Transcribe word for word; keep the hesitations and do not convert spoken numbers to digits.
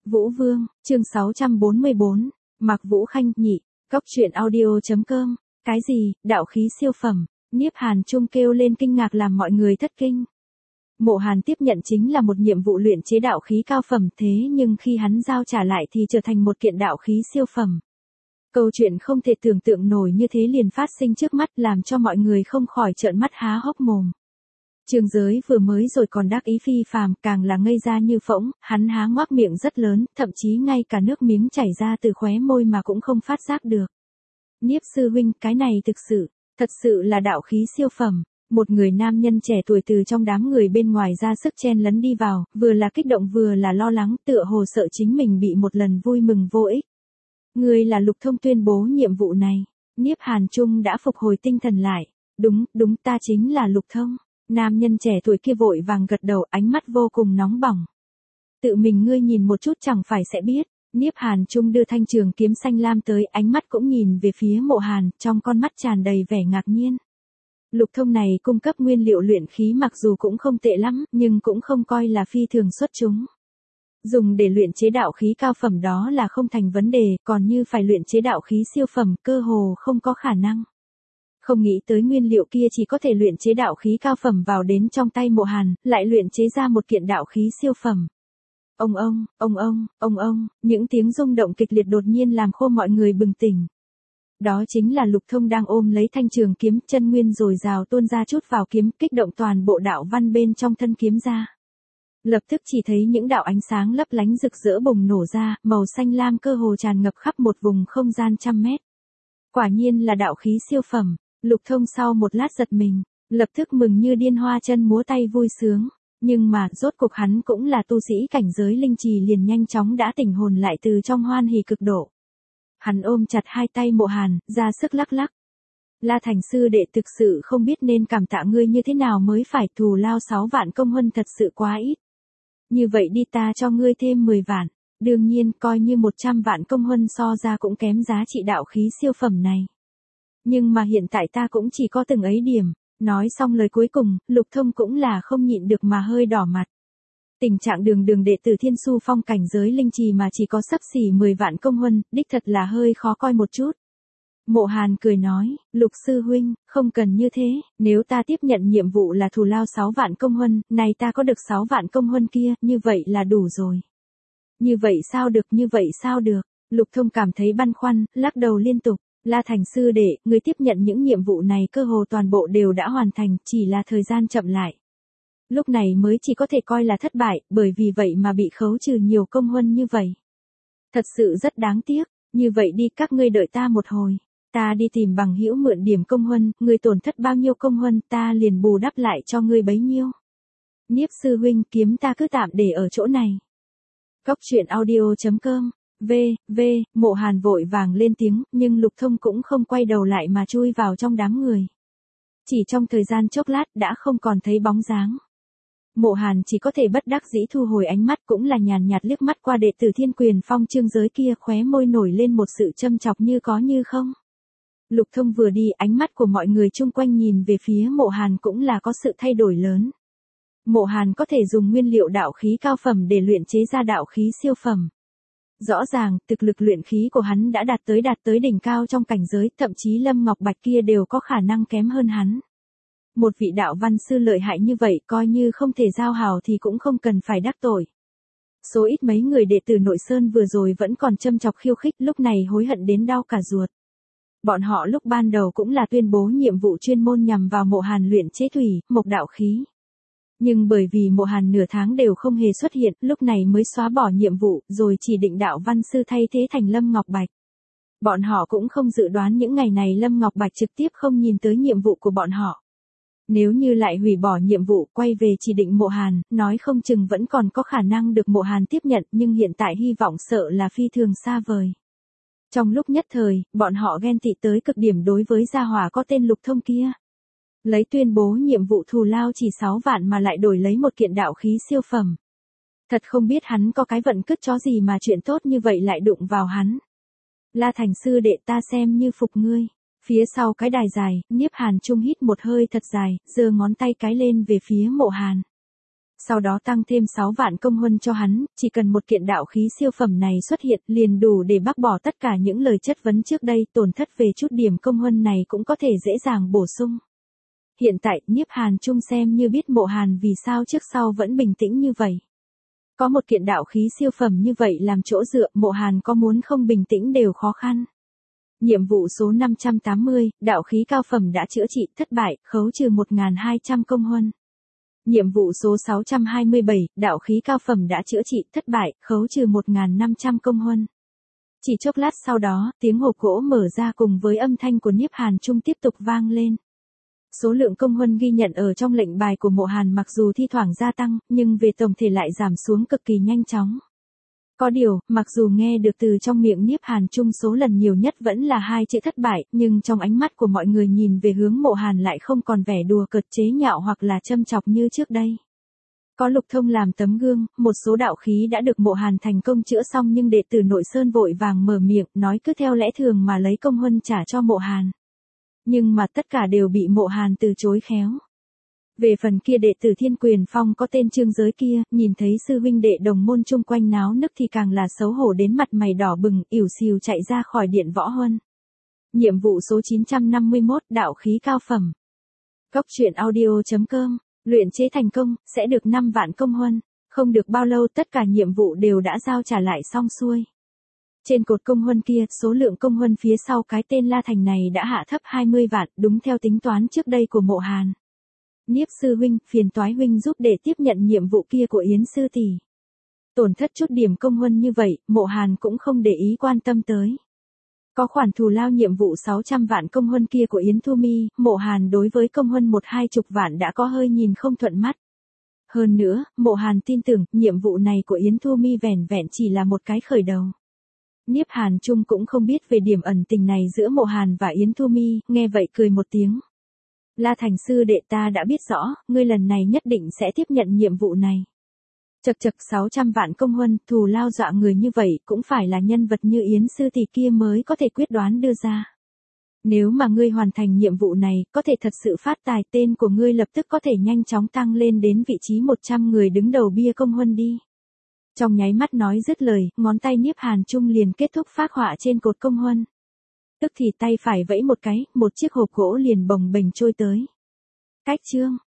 Vũ Vương, chương sáu trăm bốn mươi bốn, Mạc Vũ Khanh, nhị, Cóc truyện audio.com, cái gì, đạo khí siêu phẩm, Niếp Hàn Trung kêu lên kinh ngạc làm mọi người thất kinh. Mộ Hàn tiếp nhận chính là một nhiệm vụ luyện chế đạo khí cao phẩm, thế nhưng khi hắn giao trả lại thì trở thành một kiện đạo khí siêu phẩm. Câu chuyện không thể tưởng tượng nổi như thế liền phát sinh trước mắt làm cho mọi người không khỏi trợn mắt há hốc mồm. Trương Giới vừa mới rồi còn đắc ý phi phàm, càng là ngây ra như phỗng, hắn há ngoác miệng rất lớn, thậm chí ngay cả nước miếng chảy ra từ khóe môi mà cũng không phát giác được. Niếp sư huynh, cái này thực sự, thật sự là đạo khí siêu phẩm. Một người nam nhân trẻ tuổi từ trong đám người bên ngoài ra sức chen lấn đi vào, vừa là kích động vừa là lo lắng, tựa hồ sợ chính mình bị một lần vui mừng vô ích. Người là Lục Thông tuyên bố nhiệm vụ này. Niếp Hàn Trung đã phục hồi tinh thần lại. Đúng, đúng, ta chính là Lục Thông. Nam nhân trẻ tuổi kia vội vàng gật đầu, ánh mắt vô cùng nóng bỏng. Tự mình ngươi nhìn một chút chẳng phải sẽ biết. Niếp Hàn Trung đưa thanh trường kiếm xanh lam tới, ánh mắt cũng nhìn về phía Mộ Hàn, trong con mắt tràn đầy vẻ ngạc nhiên. Lục Thông này cung cấp nguyên liệu luyện khí mặc dù cũng không tệ lắm, nhưng cũng không coi là phi thường xuất chúng. Dùng để luyện chế đạo khí cao phẩm đó là không thành vấn đề, còn như phải luyện chế đạo khí siêu phẩm cơ hồ không có khả năng. Không nghĩ tới nguyên liệu kia chỉ có thể luyện chế đạo khí cao phẩm vào đến trong tay Mộ Hàn, lại luyện chế ra một kiện đạo khí siêu phẩm. Ông ông, ông ông, ông ông, những tiếng rung động kịch liệt đột nhiên làm khô mọi người bừng tỉnh. Đó chính là Lục Thông đang ôm lấy thanh trường kiếm, chân nguyên dồi dào tuôn ra chút vào kiếm, kích động toàn bộ đạo văn bên trong thân kiếm ra. Lập tức chỉ thấy những đạo ánh sáng lấp lánh rực rỡ bùng nổ ra, màu xanh lam cơ hồ tràn ngập khắp một vùng không gian trăm mét. Quả nhiên là đạo khí siêu phẩm. Lục Thông sau một lát giật mình, lập tức mừng như điên hoa chân múa tay vui sướng. Nhưng mà, rốt cuộc hắn cũng là tu sĩ cảnh giới linh trì liền nhanh chóng đã tỉnh hồn lại từ trong hoan hỉ cực độ. Hắn ôm chặt hai tay Mộ Hàn, ra sức lắc lắc. La Thành sư đệ thực sự không biết nên cảm tạ ngươi như thế nào mới phải, thù lao sáu vạn công huân thật sự quá ít. Như vậy đi, ta cho ngươi thêm mười vạn, đương nhiên coi như một trăm vạn công huân so ra cũng kém giá trị đạo khí siêu phẩm này. Nhưng mà hiện tại ta cũng chỉ có từng ấy điểm. Nói xong lời cuối cùng, Lục Thông cũng là không nhịn được mà hơi đỏ mặt. Tình trạng đường đường đệ tử Thiên Su Phong cảnh giới linh trì mà chỉ có xấp xỉ mười vạn công huân, đích thật là hơi khó coi một chút. Mộ Hàn cười nói, Lục sư huynh, không cần như thế, nếu ta tiếp nhận nhiệm vụ là thù lao sáu vạn công huân, này ta có được sáu vạn công huân kia, như vậy là đủ rồi. Như vậy sao được, như vậy sao được, Lục Thông cảm thấy băn khoăn, lắc đầu liên tục. La Thành sư đệ, người tiếp nhận những nhiệm vụ này cơ hồ toàn bộ đều đã hoàn thành, chỉ là thời gian chậm lại. Lúc này mới chỉ có thể coi là thất bại, bởi vì vậy mà bị khấu trừ nhiều công huân như vậy. Thật sự rất đáng tiếc, như vậy đi, các ngươi đợi ta một hồi. Ta đi tìm bằng hữu mượn điểm công huân, người tổn thất bao nhiêu công huân ta liền bù đắp lại cho ngươi bấy nhiêu. Niếp sư huynh, kiếm ta cứ tạm để ở chỗ này. Cóc truyện audio.com V, V, Mộ Hàn vội vàng lên tiếng, nhưng Lục Thông cũng không quay đầu lại mà chui vào trong đám người. Chỉ trong thời gian chốc lát đã không còn thấy bóng dáng. Mộ Hàn chỉ có thể bất đắc dĩ thu hồi ánh mắt, cũng là nhàn nhạt liếc mắt qua đệ tử Thiên Quyền Phong Trương Giới kia, khóe môi nổi lên một sự châm chọc như có như không. Lục Thông vừa đi, ánh mắt của mọi người chung quanh nhìn về phía Mộ Hàn cũng là có sự thay đổi lớn. Mộ Hàn có thể dùng nguyên liệu đạo khí cao phẩm để luyện chế ra đạo khí siêu phẩm. Rõ ràng, thực lực luyện khí của hắn đã đạt tới đạt tới đỉnh cao trong cảnh giới, thậm chí Lâm Ngọc Bạch kia đều có khả năng kém hơn hắn. Một vị đạo văn sư lợi hại như vậy, coi như không thể giao hảo thì cũng không cần phải đắc tội. Số ít mấy người đệ tử Nội Sơn vừa rồi vẫn còn châm chọc khiêu khích, lúc này hối hận đến đau cả ruột. Bọn họ lúc ban đầu cũng là tuyên bố nhiệm vụ chuyên môn nhằm vào Mộ Hàn luyện chế thủy, mộc đạo khí. Nhưng bởi vì Mộ Hàn nửa tháng đều không hề xuất hiện, lúc này mới xóa bỏ nhiệm vụ, rồi chỉ định đạo văn sư thay thế thành Lâm Ngọc Bạch. Bọn họ cũng không dự đoán những ngày này Lâm Ngọc Bạch trực tiếp không nhìn tới nhiệm vụ của bọn họ. Nếu như lại hủy bỏ nhiệm vụ, quay về chỉ định Mộ Hàn, nói không chừng vẫn còn có khả năng được Mộ Hàn tiếp nhận, nhưng hiện tại hy vọng sợ là phi thường xa vời. Trong lúc nhất thời, bọn họ ghen tị tới cực điểm đối với gia hỏa có tên Lục Thông kia. Lấy tuyên bố nhiệm vụ thù lao chỉ sáu vạn mà lại đổi lấy một kiện đạo khí siêu phẩm. Thật không biết hắn có cái vận cứt chó gì mà chuyện tốt như vậy lại đụng vào hắn. La Thành sư đệ, ta xem như phục ngươi. Phía sau cái đài dài, Niếp Hàn Trung hít một hơi thật dài, giơ ngón tay cái lên về phía Mộ Hàn. Sau đó tăng thêm sáu vạn công huân cho hắn, chỉ cần một kiện đạo khí siêu phẩm này xuất hiện liền đủ để bác bỏ tất cả những lời chất vấn trước đây, tổn thất về chút điểm công huân này cũng có thể dễ dàng bổ sung. Hiện tại, Niếp Hàn Trung xem như biết Mộ Hàn vì sao trước sau vẫn bình tĩnh như vậy. Có một kiện đạo khí siêu phẩm như vậy làm chỗ dựa, Mộ Hàn có muốn không bình tĩnh đều khó khăn. Nhiệm vụ số năm trăm tám mươi, đạo khí cao phẩm đã chữa trị, thất bại, khấu trừ một nghìn hai trăm công huân. Nhiệm vụ số sáu trăm hai mươi bảy, đạo khí cao phẩm đã chữa trị, thất bại, khấu trừ một nghìn năm trăm công huân. Chỉ chốc lát sau đó, tiếng hộp gỗ mở ra cùng với âm thanh của Niếp Hàn Trung tiếp tục vang lên. Số lượng công huân ghi nhận ở trong lệnh bài của Mộ Hàn mặc dù thi thoảng gia tăng, nhưng về tổng thể lại giảm xuống cực kỳ nhanh chóng. Có điều, mặc dù nghe được từ trong miệng Niếp Hàn Trung số lần nhiều nhất vẫn là hai chữ thất bại, nhưng trong ánh mắt của mọi người nhìn về hướng Mộ Hàn lại không còn vẻ đùa cợt chế nhạo hoặc là châm chọc như trước đây. Có Lục Thông làm tấm gương, một số đạo khí đã được Mộ Hàn thành công chữa xong nhưng đệ tử Nội Sơn vội vàng mở miệng, nói cứ theo lẽ thường mà lấy công huân trả cho Mộ Hàn. Nhưng mà tất cả đều bị Mộ Hàn từ chối khéo. Về phần kia đệ tử Thiên Quyền Phong có tên Trương Giới kia, nhìn thấy sư huynh đệ đồng môn chung quanh náo nức thì càng là xấu hổ đến mặt mày đỏ bừng, ỉu xìu chạy ra khỏi điện võ huân. Nhiệm vụ số chín trăm năm mươi mốt, đạo khí cao phẩm. Cốc truyện audio chấm com, luyện chế thành công, sẽ được năm vạn công huân. Không được bao lâu tất cả nhiệm vụ đều đã giao trả lại xong xuôi. Trên cột công huân kia, số lượng công huân phía sau cái tên La Thành này đã hạ thấp hai mươi vạn, đúng theo tính toán trước đây của Mộ Hàn. Niếp sư huynh, phiền toái huynh giúp để tiếp nhận nhiệm vụ kia của Yến sư tỷ. Tổn thất chút điểm công huân như vậy, Mộ Hàn cũng không để ý quan tâm tới. Có khoản thù lao nhiệm vụ sáu trăm vạn công huân kia của Yến Thu Mi, Mộ Hàn đối với công huân một hai chục vạn đã có hơi nhìn không thuận mắt. Hơn nữa, Mộ Hàn tin tưởng, nhiệm vụ này của Yến Thu Mi vẻn vẹn chỉ là một cái khởi đầu. Niếp Hàn Trung cũng không biết về điểm ẩn tình này giữa Mộ Hàn và Yến Thu Mi, nghe vậy cười một tiếng. La Thành sư đệ, ta đã biết rõ, ngươi lần này nhất định sẽ tiếp nhận nhiệm vụ này. Chật chật sáu trăm vạn công huân, thù lao dọa người như vậy cũng phải là nhân vật như Yến sư tỷ kia mới có thể quyết đoán đưa ra. Nếu mà ngươi hoàn thành nhiệm vụ này, có thể thật sự phát tài, tên của ngươi lập tức có thể nhanh chóng tăng lên đến vị trí một trăm người đứng đầu bia công huân đi. Trong nháy mắt nói dứt lời, ngón tay Niếp Hàn Trung liền kết thúc phác họa trên cột công huân. Tức thì tay phải vẫy một cái, một chiếc hộp gỗ liền bồng bềnh trôi tới. Cách chương